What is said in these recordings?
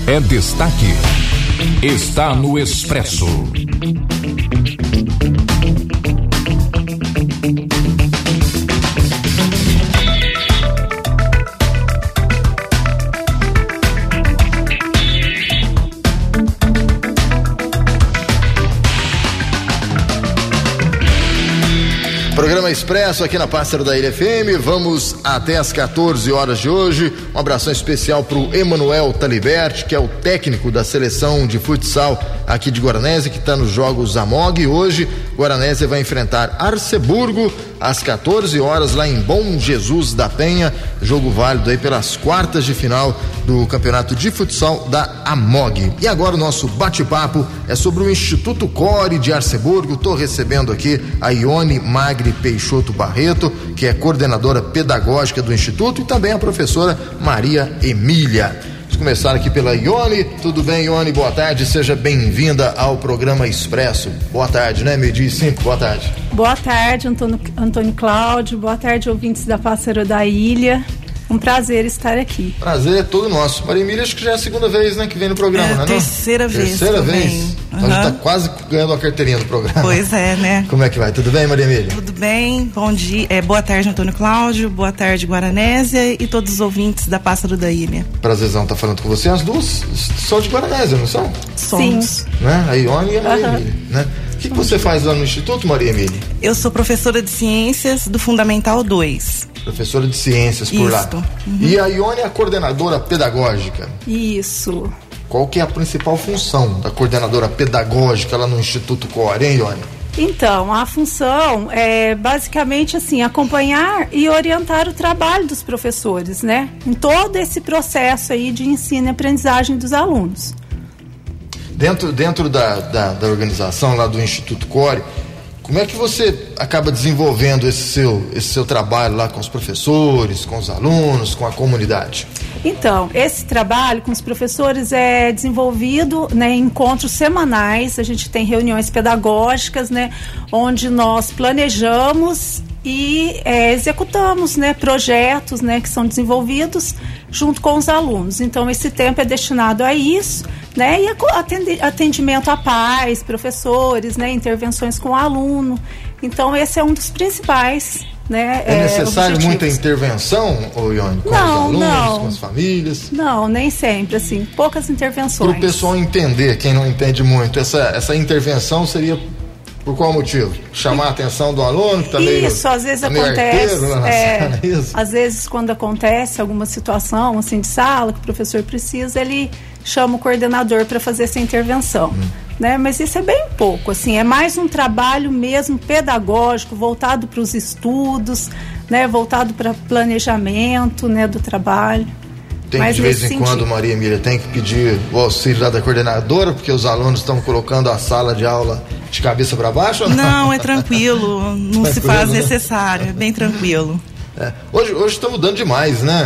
é destaque. Está no Expresso. Programa Expresso aqui na Pássaro da Ilha FM. Vamos até às 14 horas de hoje. Um abração especial para o Emanuel Taliberti, que é o técnico da seleção de futsal aqui de Guaranésia, que está nos Jogos Amog. Hoje, Guaranésia vai enfrentar Arceburgo às 14 horas lá em Bom Jesus da Penha. Jogo válido aí pelas quartas de final do campeonato de futsal da Amog. E agora o nosso bate-papo é sobre o Instituto Core de Arceburgo. Estou recebendo aqui a Ione Magri Peixoto Barreto, que é coordenadora pedagógica do Instituto, e também a professora Maria Emília. Vamos começar aqui pela Ione. Tudo bem, Ione? Boa tarde, seja bem-vinda ao programa Expresso. Boa tarde, né? 12:05, boa tarde. Boa tarde, Antônio Cláudio. Boa tarde, ouvintes da Pássaro da Ilha. Um prazer estar aqui. Prazer é todo nosso. Maria Emília, acho que já é a segunda vez, né, que vem no programa, né? Terceira vez. Terceira vez? Então a gente tá quase ganhando a carteirinha do programa. Pois é, né? Como é que vai? Tudo bem, Maria Emília? Tudo bem, bom dia. Boa tarde, Antônio Cláudio. Boa tarde, Guaranésia e todos os ouvintes da Pássaro da Ilha. Prazerzão estar falando com você. As duas são de Guaranésia, não são? Somos. Sim. Né? A Ione e a Maria Emília, né? O que você faz lá no Instituto, Maria Emília? Eu sou professora de Ciências do Fundamental 2. Professora de Ciências por lá. Uhum. E a Ione é a coordenadora pedagógica. Isso. Qual que é a principal função da coordenadora pedagógica lá no Instituto Core, hein, Ione? Então, a função é basicamente assim, acompanhar e orientar o trabalho dos professores, né? Em todo esse processo aí de ensino e aprendizagem dos alunos. Dentro da organização lá do Instituto Core, como é que você acaba desenvolvendo esse seu trabalho lá com os professores, com os alunos, com a comunidade? Então, esse trabalho com os professores é desenvolvido, né, em encontros semanais. A gente tem reuniões pedagógicas, né, onde nós planejamos e executamos, né, projetos, né, que são desenvolvidos junto com os alunos. Então, esse tempo é destinado a isso, né, e atendimento a pais, professores, né, intervenções com o aluno. Então, esse é um dos principais, né, é necessário objetivos. Muita intervenção, Ione, com os alunos, com as famílias? Não, nem sempre, assim, poucas intervenções. Para o pessoal entender, quem não entende muito, essa intervenção seria por qual motivo? Chamar a atenção do aluno que tá meio... Isso, às vezes acontece, às vezes quando acontece alguma situação assim de sala que o professor precisa, ele chama o coordenador para fazer essa intervenção. Né? Mas isso é bem pouco, assim, é mais um trabalho mesmo pedagógico, voltado para os estudos, né? Voltado para planejamento, né, do trabalho. Tem que, de vez em quando, Maria Emília, tem que pedir o auxílio lá da coordenadora, porque os alunos estão colocando a sala de aula de cabeça para baixo? Ou não? Não, é tranquilo, não se faz necessário, é bem tranquilo. Hoje está mudando demais, né?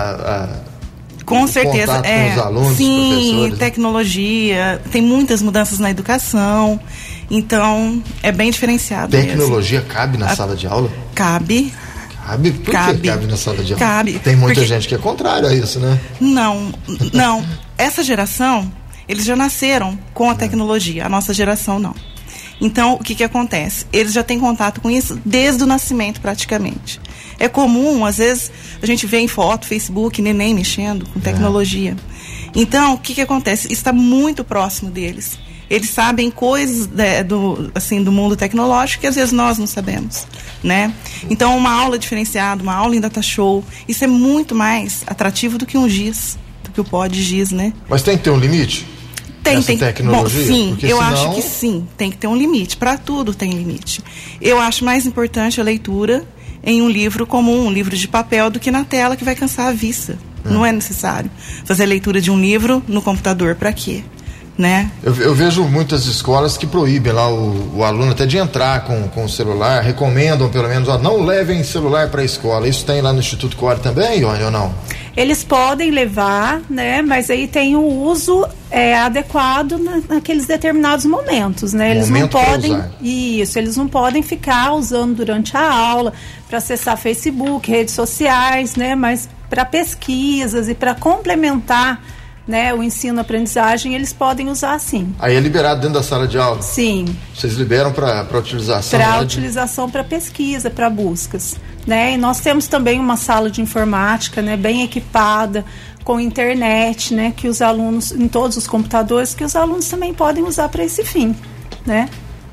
Com certeza, com os alunos, sim, professores. Tecnologia, tem muitas mudanças na educação, então é bem diferenciado. Tecnologia mesmo. Cabe na sala de aula? Cabe. Cabe? Por que cabe na sala de aula? Cabe. Tem muita gente que é contrária a isso, né? Não. Essa geração, eles já nasceram com a tecnologia, a nossa geração não. Então, o que acontece? Eles já têm contato com isso desde o nascimento, praticamente. É comum, às vezes, a gente vê em foto, Facebook, neném mexendo com tecnologia. Então, o que acontece? Está muito próximo deles. Eles sabem coisas do mundo tecnológico que às vezes nós não sabemos, né? Então, uma aula diferenciada, uma aula em data show, isso é muito mais atrativo do que um giz, do que o pod giz, né? Mas tem que ter um limite? Tem tecnologia? Bom, sim, porque eu senão... acho que sim, tem que ter um limite. Para tudo tem limite. Eu acho mais importante a leitura em um livro comum, um livro de papel, do que na tela, que vai cansar a vista. Não é necessário fazer a leitura de um livro no computador, para quê? Né? Eu vejo muitas escolas que proíbem lá o aluno até de entrar com o celular, recomendam pelo menos, não levem celular para a escola. Isso tem lá no Instituto Core também, Ione, ou não? Eles podem levar, né? Mas aí tem o uso adequado naqueles determinados momentos, né? Eles não podem, eles não podem ficar usando durante a aula para acessar Facebook, redes sociais, né? Mas para pesquisas e para complementar, né, o ensino-aprendizagem, eles podem usar sim. Aí é liberado dentro da sala de aula? Sim. Vocês liberam para utilização? Para utilização, para pesquisa, para buscas, né? E nós temos também uma sala de informática, né, bem equipada, com internet, né, que os alunos, em todos os computadores, que os alunos também podem usar para esse fim, né?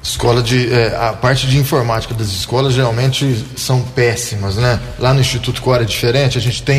A parte de informática das escolas geralmente são péssimas, né? Lá no Instituto Core é diferente, a gente tem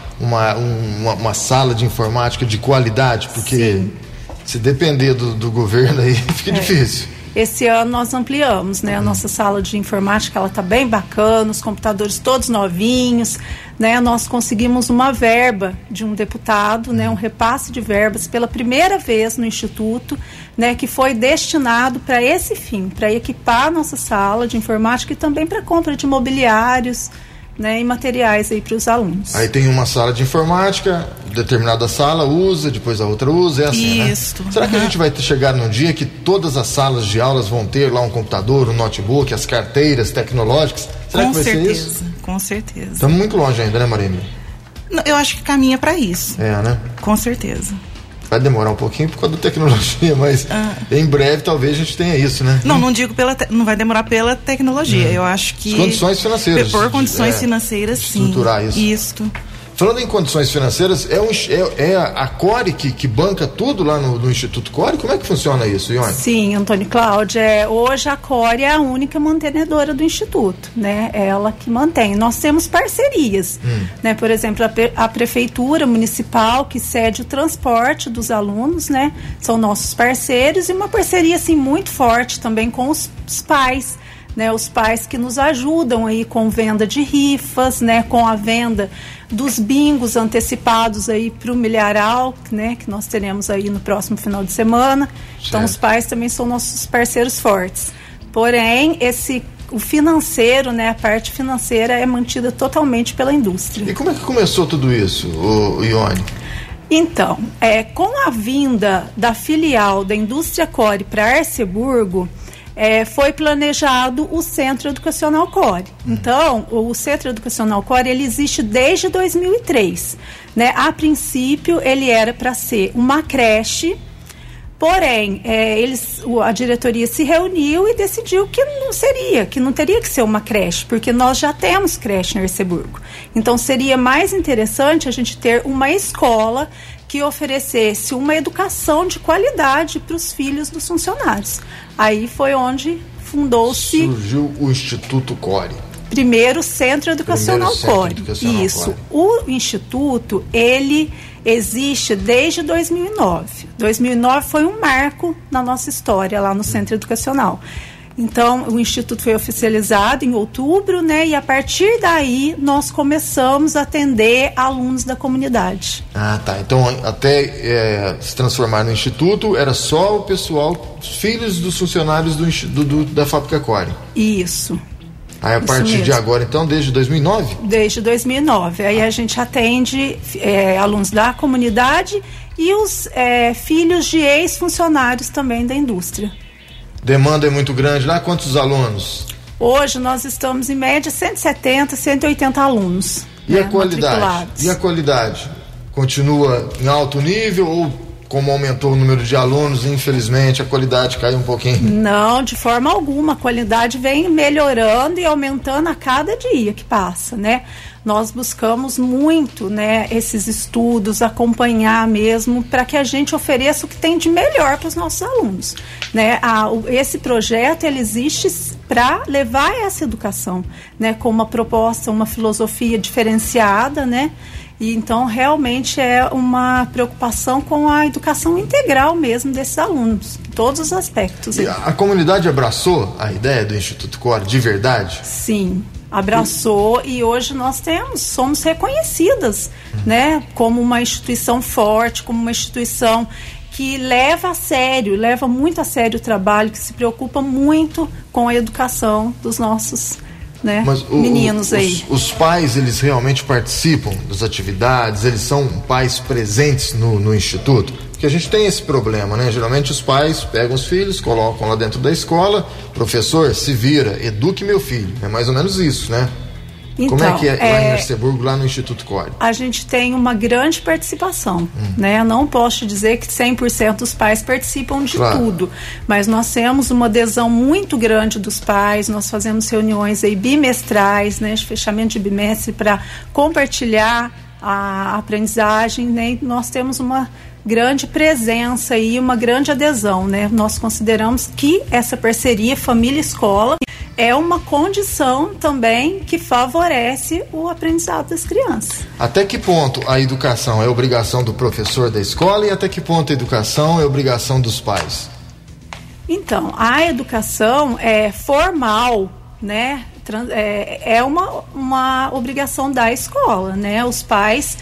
uma sala de informática de qualidade, porque sim, se depender do governo aí fica difícil. Esse ano nós ampliamos, né? A nossa sala de informática, ela está bem bacana, os computadores todos novinhos, né? Nós conseguimos uma verba de um deputado, né? Um repasse de verbas pela primeira vez no Instituto, né? Que foi destinado para esse fim, para equipar a nossa sala de informática e também para compra de mobiliários, né, e materiais aí para os alunos. Aí tem uma sala de informática, determinada sala usa, depois a outra usa, é assim, isso, né? Será que a gente vai chegar num dia que todas as salas de aulas vão ter lá um computador, um notebook, as carteiras tecnológicas? Será que vai ser isso? Com certeza. Estamos muito longe ainda, né, Marília? Eu acho que caminha para isso. É, né? Com certeza. Vai demorar um pouquinho por causa da tecnologia, mas em breve talvez a gente tenha isso, né? Não digo não vai demorar pela tecnologia. Eu acho que... As condições financeiras. Por condições financeiras, sim. Estruturar isso. Isso. Falando em condições financeiras, é a Core que banca tudo lá no Instituto Core? Como é que funciona isso, Ione? Sim, Antônio Cláudio, hoje a Core é a única mantenedora do Instituto, né? É ela que mantém. Nós temos parcerias, né? Por exemplo, a Prefeitura Municipal, que cede o transporte dos alunos, né? São nossos parceiros, e uma parceria, assim, muito forte também com os pais, né? Os pais que nos ajudam aí com venda de rifas, né? Com a venda dos bingos antecipados aí para o milharal, né, que nós teremos aí no próximo final de semana. Certo. Então os pais também são nossos parceiros fortes. Porém, o financeiro, né, a parte financeira é mantida totalmente pela indústria. E como é que começou tudo isso, Ione? Então, com a vinda da filial da Indústria Core para Arceburgo, foi planejado o Centro Educacional Core. Então, o Centro Educacional Core, ele existe desde 2003. Né? A princípio, ele era para ser uma creche, porém, a diretoria se reuniu e decidiu que não teria que ser uma creche, porque nós já temos creche em Arceburgo. Então, seria mais interessante a gente ter uma escola que oferecesse uma educação de qualidade para os filhos dos funcionários. Aí foi onde surgiu o Instituto Core. Primeiro Centro Educacional Core. Isso. O Instituto, ele existe desde 2009. 2009 foi um marco na nossa história lá no Centro Educacional. Então, o Instituto foi oficializado em outubro, né? E a partir daí, nós começamos a atender alunos da comunidade. Ah, tá. Então, até se transformar no Instituto, era só o pessoal, os filhos dos funcionários da Fábrica Core. Isso. Aí, a partir de agora, então, desde 2009? Desde 2009. Aí a gente atende alunos da comunidade e os filhos de ex-funcionários também da indústria. Demanda é muito grande lá? Quantos alunos? Hoje nós estamos em média 170, 180 alunos. E a qualidade? E a qualidade? Continua em alto nível ou, como aumentou o número de alunos, infelizmente a qualidade cai um pouquinho? Não, de forma alguma. A qualidade vem melhorando e aumentando a cada dia que passa, né? Nós buscamos muito, né, esses estudos, acompanhar mesmo, para que a gente ofereça o que tem de melhor para os nossos alunos. Né? Esse projeto, ele existe para levar essa educação, né, com uma proposta, uma filosofia diferenciada, né? E então realmente é uma preocupação com a educação integral mesmo desses alunos, em todos os aspectos. E a comunidade abraçou a ideia do Instituto Core de verdade? Sim, abraçou, e hoje nós somos reconhecidas, né, como uma instituição forte, como uma instituição que leva muito a sério o trabalho, que se preocupa muito com a educação dos nossos, né, meninos aí. Os pais, eles realmente participam das atividades, eles são pais presentes no Instituto? Porque a gente tem esse problema, né? Geralmente os pais pegam os filhos, colocam lá dentro da escola, professor, se vira, eduque meu filho. É mais ou menos isso, né? Então, como é que é lá em Merceburgo, lá no Instituto Core? A gente tem uma grande participação, né? Eu não posso dizer que 100% dos pais participam de tudo, mas nós temos uma adesão muito grande dos pais, nós fazemos reuniões aí bimestrais, né, de fechamento de bimestre para compartilhar a aprendizagem, né? E nós temos uma grande presença e uma grande adesão, né? Nós consideramos que essa parceria família-escola é uma condição também que favorece o aprendizado das crianças. Até que ponto a educação é obrigação do professor da escola e até que ponto a educação é obrigação dos pais? Então, a educação é formal, né? É uma obrigação da escola, né? Os pais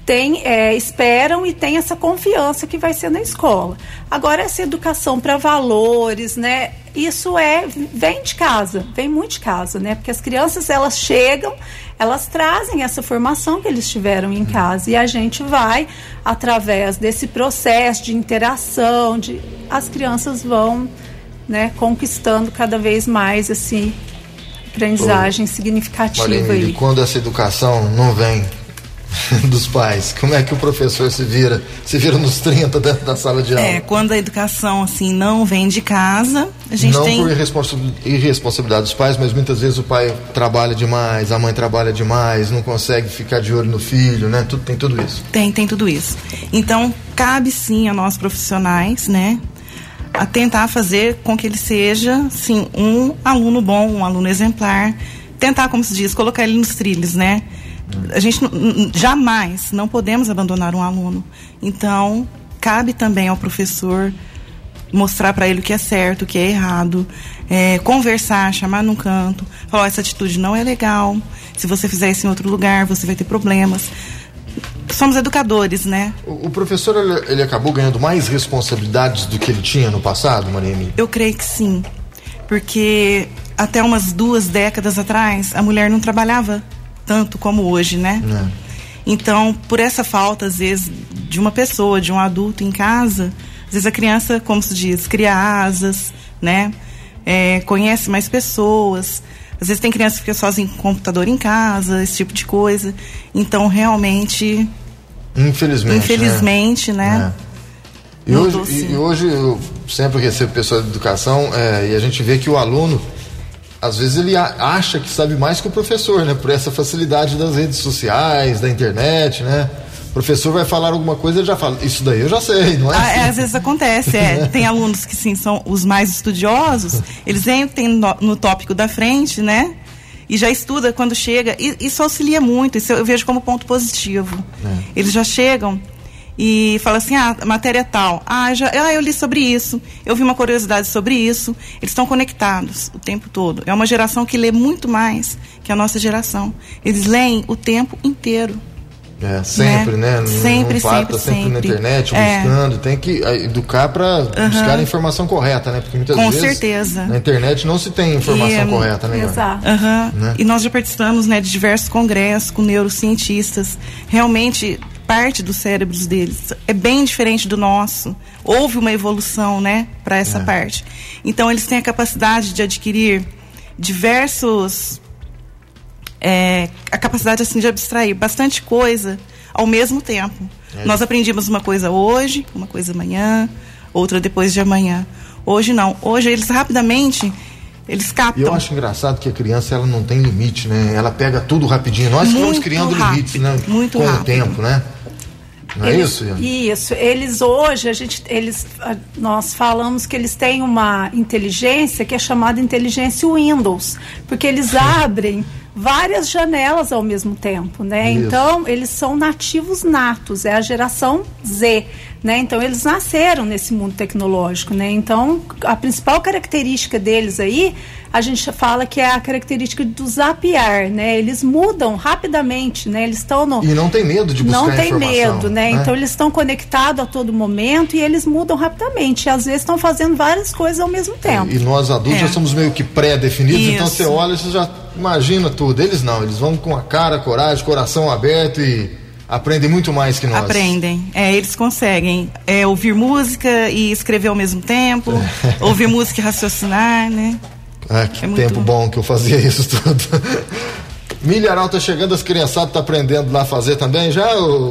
esperam e têm essa confiança que vai ser na escola. Agora, essa educação para valores, né? Isso vem de casa, vem muito de casa, né? Porque as crianças, elas chegam, elas trazem essa formação que eles tiveram em casa e a gente vai, através desse processo de interação, as crianças vão, né, conquistando cada vez mais, assim, aprendizagem significativa. Marlene, e quando essa educação não vem dos pais, como é que o professor se vira nos 30 dentro da sala de aula? Quando a educação assim não vem de casa, a gente não por irresponsabilidade dos pais, mas muitas vezes o pai trabalha demais, a mãe trabalha demais, não consegue ficar de olho no filho, né? Tem tudo isso. Tem tudo isso. Então, cabe sim a nós profissionais, né, a tentar fazer com que ele seja, sim, um aluno bom, um aluno exemplar, tentar, como se diz, colocar ele nos trilhos, né? A gente jamais, não podemos abandonar um aluno. Então, cabe também ao professor mostrar para ele o que é certo, o que é errado, conversar, chamar num canto, falar, essa atitude não é legal, se você fizer isso em outro lugar, você vai ter problemas. Somos educadores, né? O professor, ele acabou ganhando mais responsabilidades do que ele tinha no passado, Maria Emília? Eu creio que sim, porque até umas 2 décadas atrás, a mulher não trabalhava tanto como hoje, né? Então, por essa falta, às vezes, de uma pessoa, de um adulto em casa, às vezes a criança, como se diz, cria asas, né? Conhece mais pessoas. Às vezes tem criança que fica sozinha com computador em casa, esse tipo de coisa. Então, realmente... Infelizmente, né? E hoje eu sempre recebo pessoas de educação e a gente vê que o aluno, às vezes ele acha que sabe mais que o professor, né? Por essa facilidade das redes sociais, da internet, né? O professor vai falar alguma coisa, ele já fala, isso daí eu já sei, não é? Às vezes acontece, Tem alunos que sim, são os mais estudiosos, eles tem no tópico da frente, né? E já estuda quando chega, e isso auxilia muito, isso eu vejo como ponto positivo. Eles já chegam e falam assim, a matéria tal, eu li sobre isso, eu vi uma curiosidade sobre isso. Eles estão conectados o tempo todo. É uma geração que lê muito mais que a nossa geração. Eles leem o tempo inteiro. Sempre, né? Sempre na internet, buscando. Tem que educar para buscar a informação correta, né? Porque muitas vezes, certeza, na internet não se tem informação correta, né? Exato. Né? E nós já participamos, né, de diversos congressos com neurocientistas. Realmente, parte dos cérebros deles é bem diferente do nosso. Houve uma evolução, né, para essa parte. Então, eles têm a capacidade de adquirir diversos... a capacidade assim de abstrair bastante coisa ao mesmo tempo. Nós aprendemos uma coisa hoje, uma coisa amanhã, outra depois de amanhã. Hoje não. Hoje eles rapidamente eles captam. E eu acho engraçado que a criança, ela não tem limite, né? Ela pega tudo rapidinho. Nós estamos criando limites, né? Muito com rápido. O tempo, né? Não é isso, Ian? Isso. Eles hoje, nós falamos que eles têm uma inteligência que é chamada inteligência Windows, porque eles abrem várias janelas ao mesmo tempo, né? Isso. Então, eles são nativos natos, é a geração Z, né? Então, eles nasceram nesse mundo tecnológico, né? Então, a principal característica deles aí, a gente fala que é a característica do zapear, né? Eles mudam rapidamente, né? Eles estão no... E não tem medo de buscar informação. Não tem medo, né? Então, eles estão conectados a todo momento e eles mudam rapidamente. E, às vezes, estão fazendo várias coisas ao mesmo tempo. E nós, adultos, já somos meio que pré-definidos. Isso. Então, você olha e você já imagina tudo. Eles não, eles vão com a cara, coragem, coração aberto e aprendem muito mais que nós. Aprendem, eles conseguem ouvir música e escrever ao mesmo tempo, ouvir música e raciocinar, né? Que tempo bom que eu fazia isso tudo. Milharal tá chegando, as criançadas tá aprendendo lá a fazer também já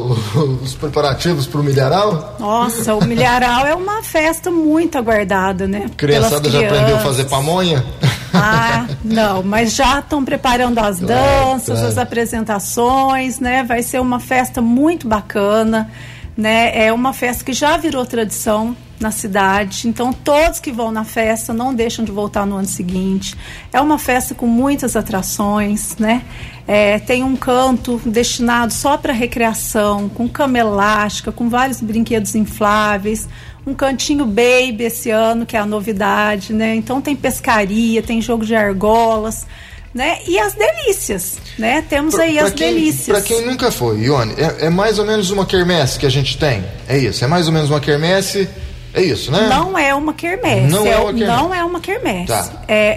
os preparativos pro Milharal? Nossa, o Milharal é uma festa muito aguardada, né? Criançada já aprendeu a fazer pamonha? Ah, não, mas já estão preparando as danças, as apresentações, né? Vai ser uma festa muito bacana, né? É uma festa que já virou tradição na cidade, então todos que vão na festa não deixam de voltar no ano seguinte. É uma festa com muitas atrações, né? Tem um canto destinado só para recreação, com cama elástica, com vários brinquedos infláveis, um cantinho baby esse ano, que é a novidade, né? Então tem pescaria, tem jogo de argolas, né? E as delícias, né? Temos aí as delícias. Para quem nunca foi, Ione, é mais ou menos uma quermesse que a gente tem, é isso? É mais ou menos uma quermesse, é isso, né? Não é uma quermesse. Não é uma quermesse. Tá.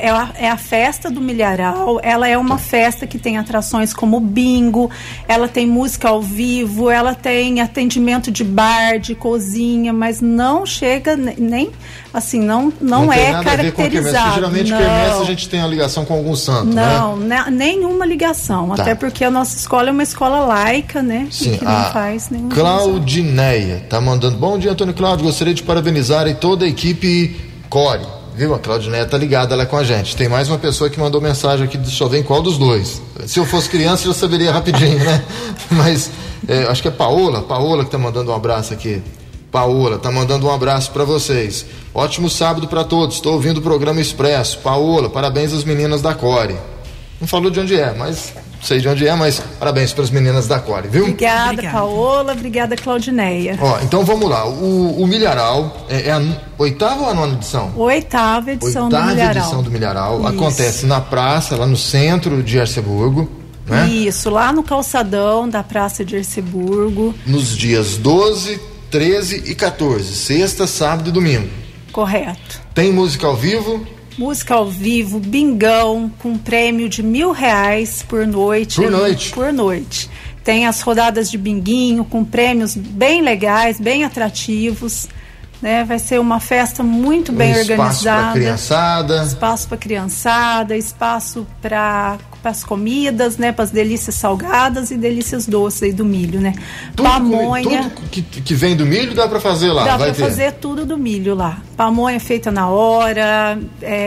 É a festa do Milharal. Ela é uma festa que tem atrações como bingo, ela tem música ao vivo, ela tem atendimento de bar, de cozinha, mas não chega nem assim, não é nada caracterizado. A ver com geralmente quermesse a gente tem a ligação com algum santo, né? Nenhuma ligação. Tá. Até porque a nossa escola é uma escola laica, né? Sim, que não faz nenhuma Claudineia tá mandando: bom dia, Antônio Cláudio, gostaria de parabenizar aí toda a equipe Core, viu? A Claudineia tá ligada lá com a gente. Tem mais uma pessoa que mandou mensagem aqui, deixa eu ver em qual dos dois. Se eu fosse criança eu já saberia rapidinho, né? Mas acho que é Paola que tá mandando um abraço aqui. Paola tá mandando um abraço para vocês. Ótimo sábado para todos, estou ouvindo o programa Expresso. Paola, parabéns às meninas da Core. Não falou de onde é, mas não sei de onde é, mas parabéns para as meninas da Core, viu? Obrigada, Paola, obrigada, Claudineia. Então vamos lá, o Milharal é a 8ª ou a 9ª edição? 8ª edição do Milharal. 8ª edição do Milharal. Isso. Acontece na praça, lá no centro de Arceburgo, né? Isso, lá no calçadão da Praça de Arceburgo. Nos dias 12, 13 e 14, sexta, sábado e domingo. Correto. Tem música ao vivo? Música ao vivo, bingão, com prêmio de R$1.000 por noite. Por noite. Tem as rodadas de binguinho, com prêmios bem legais, bem atrativos, né? Vai ser uma festa muito bem organizada. Espaço para criançada, espaço para as comidas, né? Para as delícias salgadas e delícias doces aí do milho, né? Pamonha. Tudo que vem do milho dá para fazer lá? Dá para fazer tudo do milho lá. Pamonha feita na hora,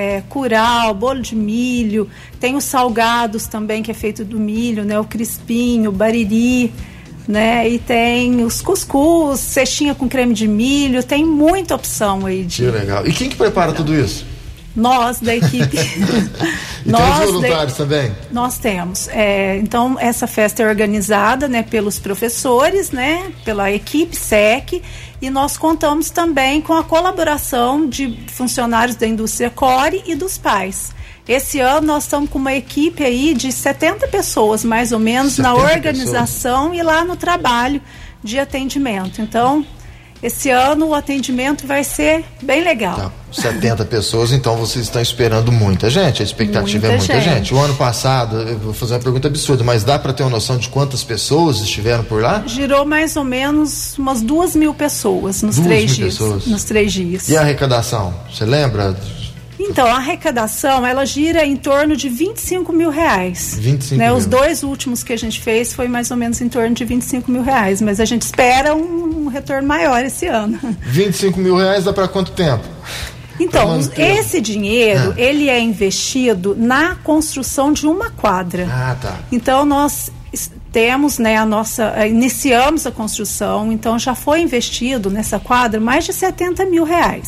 curau, bolo de milho. Tem os salgados também, que é feito do milho, né? O crispinho, o bariri, né? E tem os cuscuz, cestinha com creme de milho, tem muita opção aí de... Que legal. E quem que prepara tudo isso? Nós da equipe. E tem os voluntários também? Nós temos. Então, essa festa é organizada, né, pelos professores, né, pela equipe SEC, e nós contamos também com a colaboração de funcionários da indústria Core e dos pais. Esse ano nós estamos com uma equipe aí de 70 pessoas, mais ou menos, na organização pessoas. E lá no trabalho de atendimento. Então, esse ano o atendimento vai ser bem legal. Tá, 70 pessoas, então vocês estão esperando muita gente, a expectativa é muita gente. O ano passado, eu vou fazer uma pergunta absurda, mas dá para ter uma noção de quantas pessoas estiveram por lá? Girou mais ou menos umas 2.000 pessoas nos 3 dias. Nos 3 dias. E a arrecadação, você lembra? Então, a arrecadação, ela gira em torno de R$25 mil. 25 né? mil. Os 2 últimos que a gente fez foi mais ou menos em torno de R$25 mil, mas a gente espera um retorno maior esse ano. R$25 mil dá para quanto tempo? Então, esse dinheiro, ele é investido na construção de uma quadra. Ah, tá. Então, nós temos, né, iniciamos a construção, então já foi investido nessa quadra mais de R$70 mil.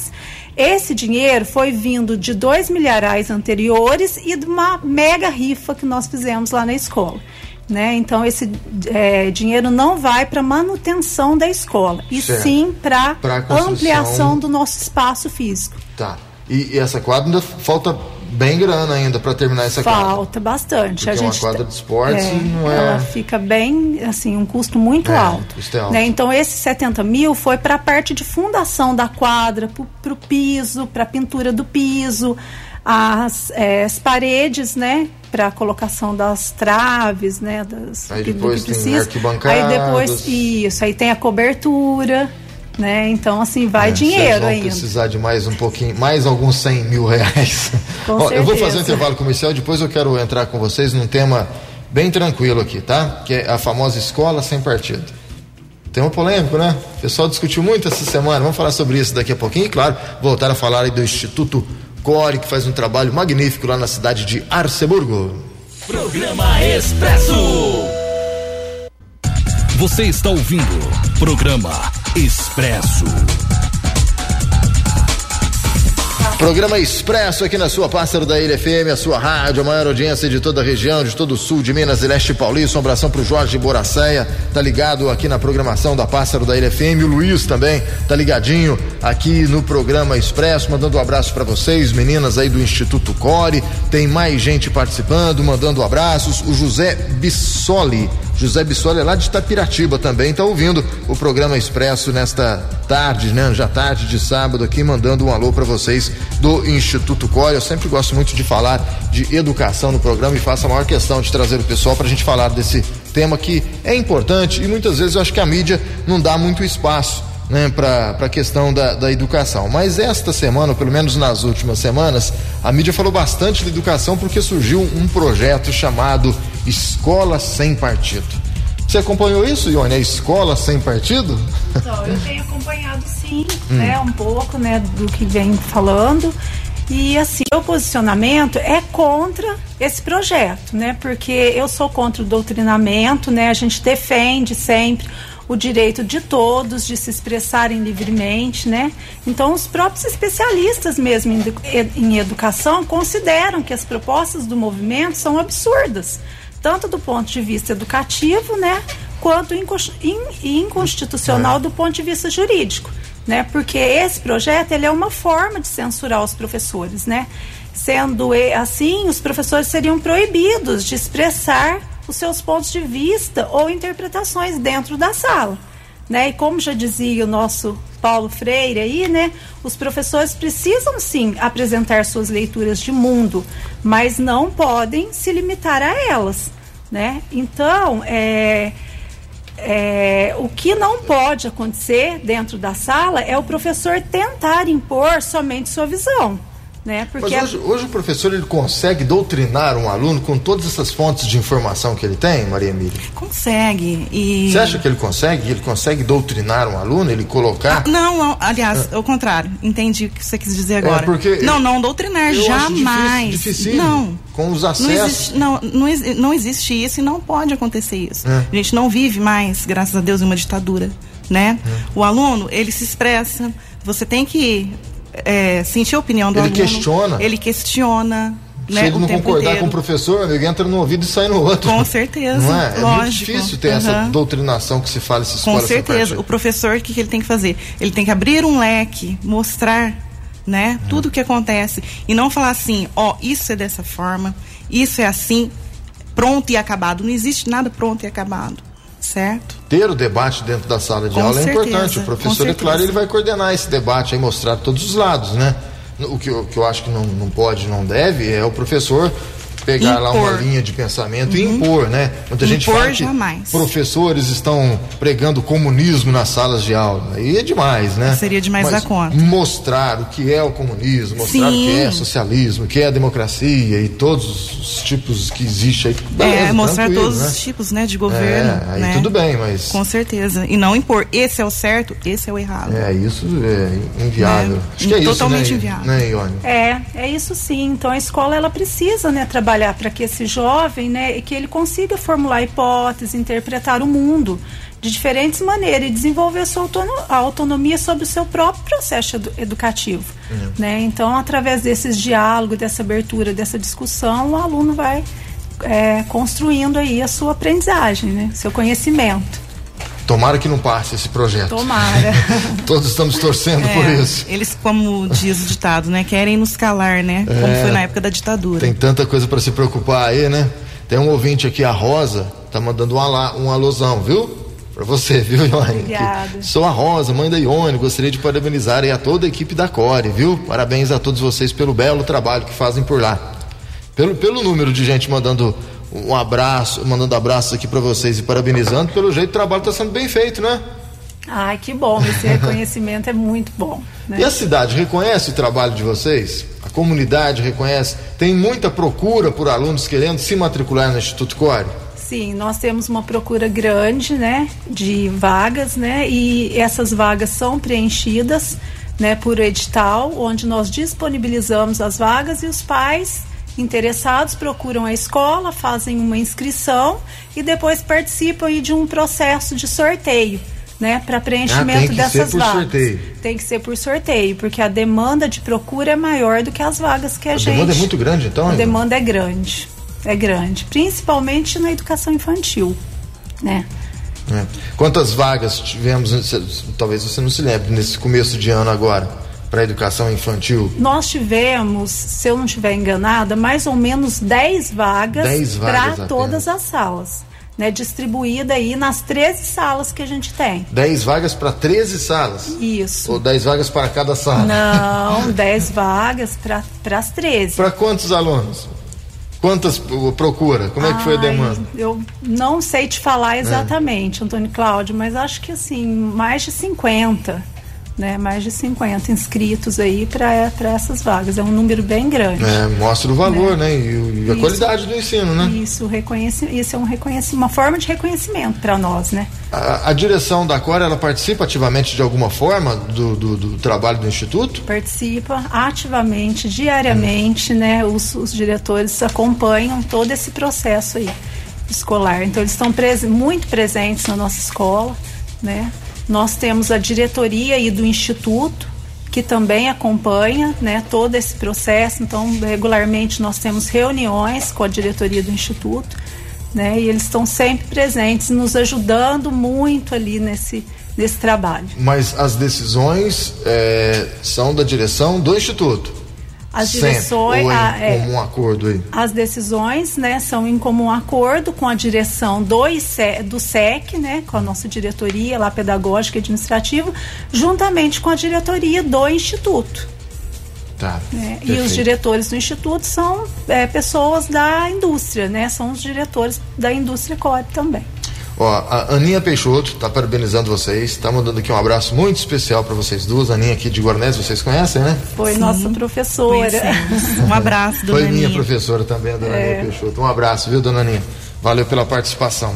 Esse dinheiro foi vindo de 2 milharais anteriores e de uma mega rifa que nós fizemos lá na escola, né? Então esse dinheiro não vai para manutenção da escola, e sim para ampliação do nosso espaço físico. Tá. E essa quadra ainda falta bem grana ainda para terminar essa quadra. Falta bastante. Porque uma quadra de esportes não é... Ela fica bem, assim, um custo muito alto. Custo é alto. Né? Então, esses 70 mil foi para a parte de fundação da quadra, para o piso, para a pintura do piso, as paredes, né? Para a colocação das traves, né? Aí depois tem arquibancadas. Aí depois, aí tem a cobertura... Né? Então, assim, vai dinheiro ainda. Precisar de mais um pouquinho, mais alguns R$100 mil. Com certeza. Eu vou fazer um intervalo comercial, depois eu quero entrar com vocês num tema bem tranquilo aqui, tá? Que é a famosa escola sem partido. Tema polêmico, né? O pessoal discutiu muito essa semana, vamos falar sobre isso daqui a pouquinho e, claro, voltar a falar aí do Instituto CORE, que faz um trabalho magnífico lá na cidade de Arceburgo. Programa Expresso. Você está ouvindo Programa Expresso. Programa Expresso aqui na sua Pássaro da Ilha FM, a sua rádio, a maior audiência de toda a região, de todo o sul de Minas e Leste Paulista. Um abração pro Jorge Boracéia, tá ligado aqui na programação da Pássaro da Ilha FM. O Luiz também tá ligadinho aqui no Programa Expresso, mandando um abraço para vocês, meninas aí do Instituto CORE. Tem mais gente participando, mandando abraços. O José Bissoli é lá de Itapiratiba também, tá ouvindo o Programa Expresso nesta tarde, né? Já tarde de sábado aqui, mandando um alô para vocês do Instituto CORE. Eu sempre gosto muito de falar de educação no programa e faço a maior questão de trazer o pessoal pra gente falar desse tema que é importante e muitas vezes eu acho que a mídia não dá muito espaço, né, para a questão da educação. Mas esta semana, ou pelo menos nas últimas semanas, a mídia falou bastante de educação porque surgiu um projeto chamado Escola Sem Partido. Você acompanhou isso, Ione? A Escola Sem Partido? Então, eu tenho acompanhado sim, né, um pouco, né, do que vem falando. E assim, o posicionamento é contra esse projeto, né? Porque eu sou contra o doutrinamento, né? A gente defende sempre o direito de todos de se expressarem livremente, né? Então, os próprios especialistas mesmo em educação consideram que as propostas do movimento são absurdas, tanto do ponto de vista educativo, né? Quanto inconstitucional do ponto de vista jurídico, né? Porque esse projeto, ele é uma forma de censurar os professores, né? Sendo assim, os professores seriam proibidos de expressar os seus pontos de vista ou interpretações dentro da sala, né? E como já dizia o nosso Paulo Freire aí, né? Os professores precisam sim apresentar suas leituras de mundo, mas não podem se limitar a elas, né? Então, o que não pode acontecer dentro da sala é o professor tentar impor somente sua visão, né? Porque mas hoje o professor, ele consegue doutrinar um aluno com todas essas fontes de informação que ele tem, Maria Emília? Consegue. E você acha que ele consegue? Ele consegue doutrinar um aluno? Ele colocar? Não, aliás, ao contrário. Entendi o que você quis dizer agora. Porque não doutrinar, jamais. Difícil, não. Com os acessos. Não existe isso e não pode acontecer isso. A gente não vive mais, graças a Deus, em uma ditadura, né? O aluno, ele se expressa, você tem que sentir a opinião do aluno. Ele questiona. Se ele não concordar com o professor, ele entra no ouvido e sai no outro. Com certeza. Não é? Lógico. É muito difícil ter essa doutrinação que se fala essa escola. Com certeza. O professor, o que ele tem que fazer? Ele tem que abrir um leque, mostrar, né, tudo o que acontece. E não falar assim, isso é dessa forma, isso é assim, pronto e acabado. Não existe nada pronto e acabado. Certo? Ter o debate dentro da sala de aula é importante. O professor, é claro, ele vai coordenar esse debate e mostrar todos os lados, né? O que eu acho que não pode, não deve, é o professor pegar lá uma linha de pensamento e impor, né? Muita gente fala que professores estão pregando comunismo nas salas de aula. Aí é demais, né? Seria demais da conta. Mostrar o que é o comunismo, mostrar o que é socialismo, o que é a democracia e todos os tipos que existe aí. Beleza, mostrar todos os tipos, né, de governo. Aí né? Tudo bem, mas... Com certeza. E não impor, esse é o certo, esse é o errado. Isso é inviável. Acho que é totalmente isso, inviável. Né, Ione? É isso sim. Então a escola, ela precisa, né, trabalhar para que esse jovem, né, que ele consiga formular hipóteses, interpretar o mundo de diferentes maneiras e desenvolver a sua autonomia sobre o seu próprio processo educativo, né? Então, através desses diálogos, dessa abertura, dessa discussão, o aluno vai construindo aí a sua aprendizagem, né, seu conhecimento. Tomara que não passe esse projeto. Tomara. Todos estamos torcendo por isso. Eles, como diz o ditado, né, querem nos calar, né? Como foi na época da ditadura. Tem tanta coisa para se preocupar aí, né? Tem um ouvinte aqui, a Rosa, tá mandando um alôzão, viu? Pra você, viu, Ione? Obrigada. Sou a Rosa, mãe da Ione, gostaria de parabenizar aí a toda a equipe da CORE, viu? Parabéns a todos vocês pelo belo trabalho que fazem por lá. Pelo número de gente mandando um abraço, mandando abraços aqui para vocês e parabenizando, pelo jeito o trabalho está sendo bem feito, né? Ai, que bom, esse reconhecimento é muito bom, né? E a cidade reconhece o trabalho de vocês? A comunidade reconhece? Tem muita procura por alunos querendo se matricular no Instituto CORE? Sim, nós temos uma procura grande, né, de vagas, né, e essas vagas são preenchidas, né, por edital, onde nós disponibilizamos as vagas e os pais interessados procuram a escola, fazem uma inscrição e depois participam aí de um processo de sorteio, né, para preenchimento dessas vagas. Sorteio. Tem que ser por sorteio, porque a demanda de procura é maior do que as vagas que a gente... A demanda é muito grande, então? A demanda é grande, principalmente na educação infantil, né? Quantas vagas tivemos, talvez você não se lembre, nesse começo de ano agora, para a educação infantil? Nós tivemos, se eu não estiver enganada, mais ou menos 10 vagas para todas as salas, né, distribuída aí nas 13 salas que a gente tem. 10 vagas para 13 salas? Isso. Ou 10 vagas para cada sala? Não, 10 vagas para as 13. Para quantos alunos? Quantas procura? Como é que foi a demanda? Eu não sei te falar exatamente, Antônio Cláudio, mas acho que assim, mais de 50, né? Mais de 50 inscritos aí para essas vagas. É um número bem grande. Mostra o valor, né? E a qualidade do ensino, né? Isso é uma forma de reconhecimento para nós, né? A direção da Cora, ela participa ativamente de alguma forma do trabalho do Instituto? Participa ativamente, diariamente, né? Os diretores acompanham todo esse processo aí escolar. Então, eles estão muito presentes na nossa escola, né? Nós temos a diretoria aí do Instituto, que também acompanha, né, todo esse processo. Então, regularmente nós temos reuniões com a diretoria do Instituto, né, e eles estão sempre presentes, nos ajudando muito ali nesse trabalho. Mas as decisões são da direção do Instituto? As direções, em comum acordo aí? As decisões, né, são em comum acordo com a direção do SEC, né, com a nossa diretoria lá pedagógica e administrativa, juntamente com a diretoria do Instituto. Tá. Né? E os diretores do Instituto são pessoas da indústria, né? São os diretores da indústria Coop também. A Aninha Peixoto está parabenizando vocês, está mandando aqui um abraço muito especial para vocês duas. Aninha aqui de Guaranésia, vocês conhecem, né? Foi nossa professora. Um abraço, dona Aninha. Foi minha professora também, a dona Aninha Peixoto. Um abraço, viu, dona Aninha? Valeu pela participação.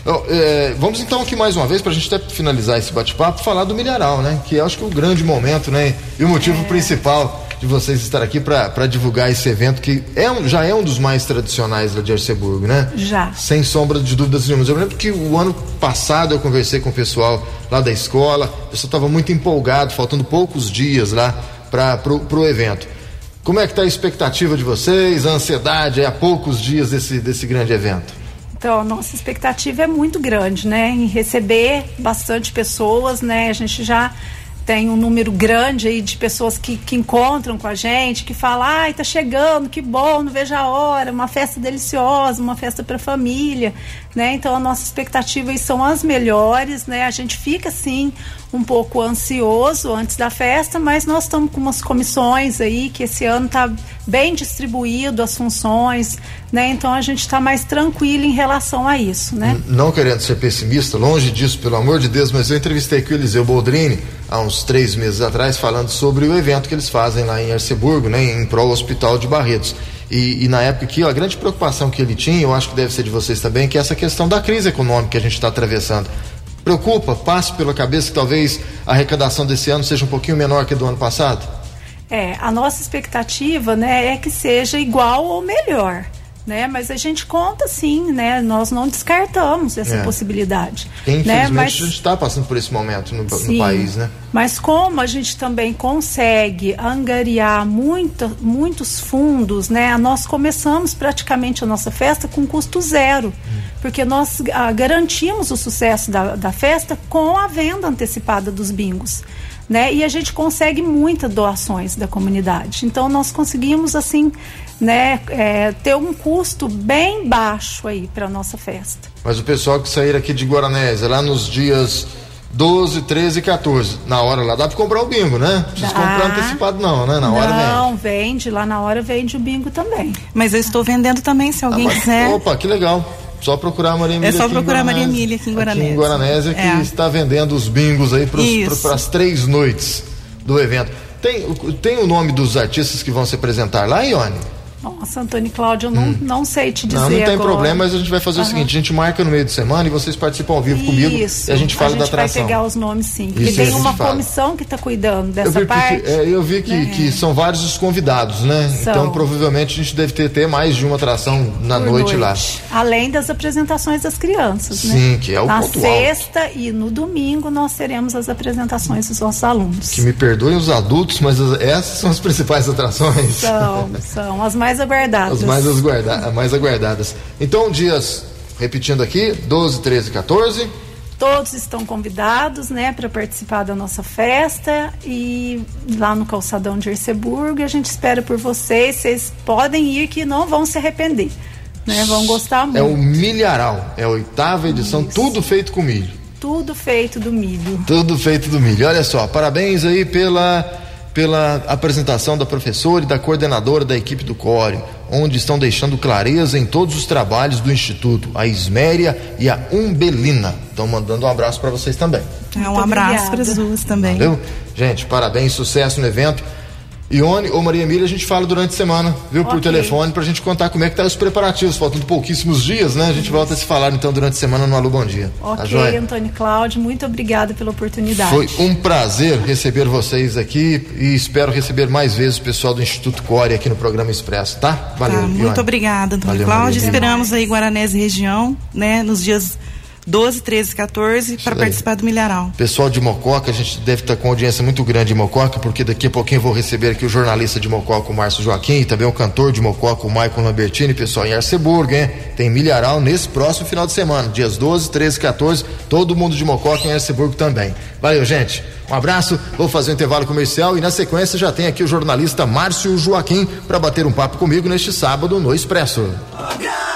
Vamos então aqui mais uma vez, para a gente até finalizar esse bate-papo, falar do Milharal, né? Que eu acho que é o grande momento, né? E o motivo principal de vocês estar aqui para divulgar esse evento que já é um dos mais tradicionais lá de Arceburgo, né? Já. Sem sombra de dúvidas nenhuma. Eu lembro que o ano passado eu conversei com o pessoal lá da escola, o pessoal estava muito empolgado, faltando poucos dias lá pro evento. Como é que está a expectativa de vocês, a ansiedade há poucos dias desse grande evento? Então, a nossa expectativa é muito grande, né? Em receber bastante pessoas, né? A gente já tem um número grande aí de pessoas que encontram com a gente, que falam, ai, tá chegando, que bom, não vejo a hora, uma festa deliciosa, uma festa para a família, né? Então, a nossa expectativa aí são as melhores, né? A gente fica, assim, um pouco ansioso antes da festa, mas nós estamos com umas comissões aí, que esse ano tá bem distribuído as funções, né? Então, a gente está mais tranquilo em relação a isso, né? Não querendo ser pessimista, longe disso, pelo amor de Deus, mas eu entrevistei aqui o Eliseu Boldrini há uns 3 meses atrás, falando sobre o evento que eles fazem lá em Arceburgo, né? Em prol do Hospital de Barretos. E na época aqui, a grande preocupação que ele tinha, eu acho que deve ser de vocês também, que é essa questão da crise econômica que a gente está atravessando. Preocupa, passa pela cabeça que talvez a arrecadação desse ano seja um pouquinho menor que a do ano passado? A nossa expectativa, né, é que seja igual ou melhor, né? Mas a gente conta sim, né? Nós não descartamos essa possibilidade. Infelizmente, né? Mas a gente está passando por esse momento no país, né? Mas como a gente também consegue angariar muitos fundos, né? Nós começamos praticamente a nossa festa com custo zero, porque nós garantimos o sucesso da festa com a venda antecipada dos bingos, né? E a gente consegue muitas doações da comunidade. Então nós conseguimos assim, né, ter um custo bem baixo aí para nossa festa. Mas o pessoal que sair aqui de Guaranésia lá nos dias 12, 13 e 14, na hora lá dá para comprar o bingo, né? Não precisa comprar antecipado não, né? Na hora vende. Não, vende, lá na hora vende o bingo também. Mas eu estou vendendo também, se alguém quiser. Opa, que legal. Só procurar a Maria Emília. É só procurar a Maria Emília aqui em Guaranésia. Aqui em Guaranésia, que está vendendo os bingos aí para as 3 noites do evento. Tem o nome dos artistas que vão se apresentar lá, Ione? Nossa, Antônio e Cláudio, eu não sei te dizer. Não tem agora. problema, mas a gente vai fazer o seguinte: a gente marca no meio de semana e vocês participam ao vivo comigo e a gente fala da atração. A gente vai pegar os nomes, sim. Porque tem uma comissão que está cuidando dessa parte. Eu vi que são vários os convidados, né? Então, provavelmente, a gente deve ter mais de uma atração na noite lá. Além das apresentações das crianças, né? Sim, que é o ponto alto. Na sexta e no domingo nós teremos as apresentações dos nossos alunos. Que me perdoem os adultos, mas essas são as principais atrações. São as mais aguardadas. As mais aguardadas. Então, dias, repetindo aqui, 12, 13 e 14. Todos estão convidados, né, para participar da nossa festa e lá no Calçadão de Erceburgo. A gente espera por vocês podem ir que não vão se arrepender, né, vão gostar muito. É o Milharal, é a 8ª edição, tudo feito com milho. Tudo feito do milho. Tudo feito do milho. Olha só, parabéns aí pela apresentação da professora e da coordenadora da equipe do Core, onde estão deixando clareza em todos os trabalhos do Instituto, a Isméria e a Umbelina. Estão mandando um abraço para vocês também. Um abraço para as duas também. Valeu? Gente, parabéns, sucesso no evento. Ione ou Maria Emília, a gente fala durante a semana, viu? Por telefone, pra gente contar como é que tá os preparativos, faltando pouquíssimos dias, né? A gente volta a se falar então durante a semana no Alô Bom Dia. Ok, Antônio e Cláudio, muito obrigada pela oportunidade. Foi um prazer receber vocês aqui e espero receber mais vezes o pessoal do Instituto Core aqui no programa Expresso, tá? Valeu, Ione. Muito obrigada, Antônio e Cláudio. Esperamos aí Guaranés e região, né? Nos dias 12, 13 e 14 para participar do Milharal. Pessoal de Mococa, a gente deve estar com audiência muito grande em Mococa, porque daqui a pouquinho eu vou receber aqui o jornalista de Mococa, o Márcio Joaquim, e também o cantor de Mococa, o Maicon Lambertini. Pessoal, em Erceburgo, hein? Tem Milharal nesse próximo final de semana, dias 12, 13 e 14, todo mundo de Mococa em Erceburgo também. Valeu, gente. Um abraço, vou fazer um intervalo comercial e na sequência já tem aqui o jornalista Márcio Joaquim para bater um papo comigo neste sábado no Expresso.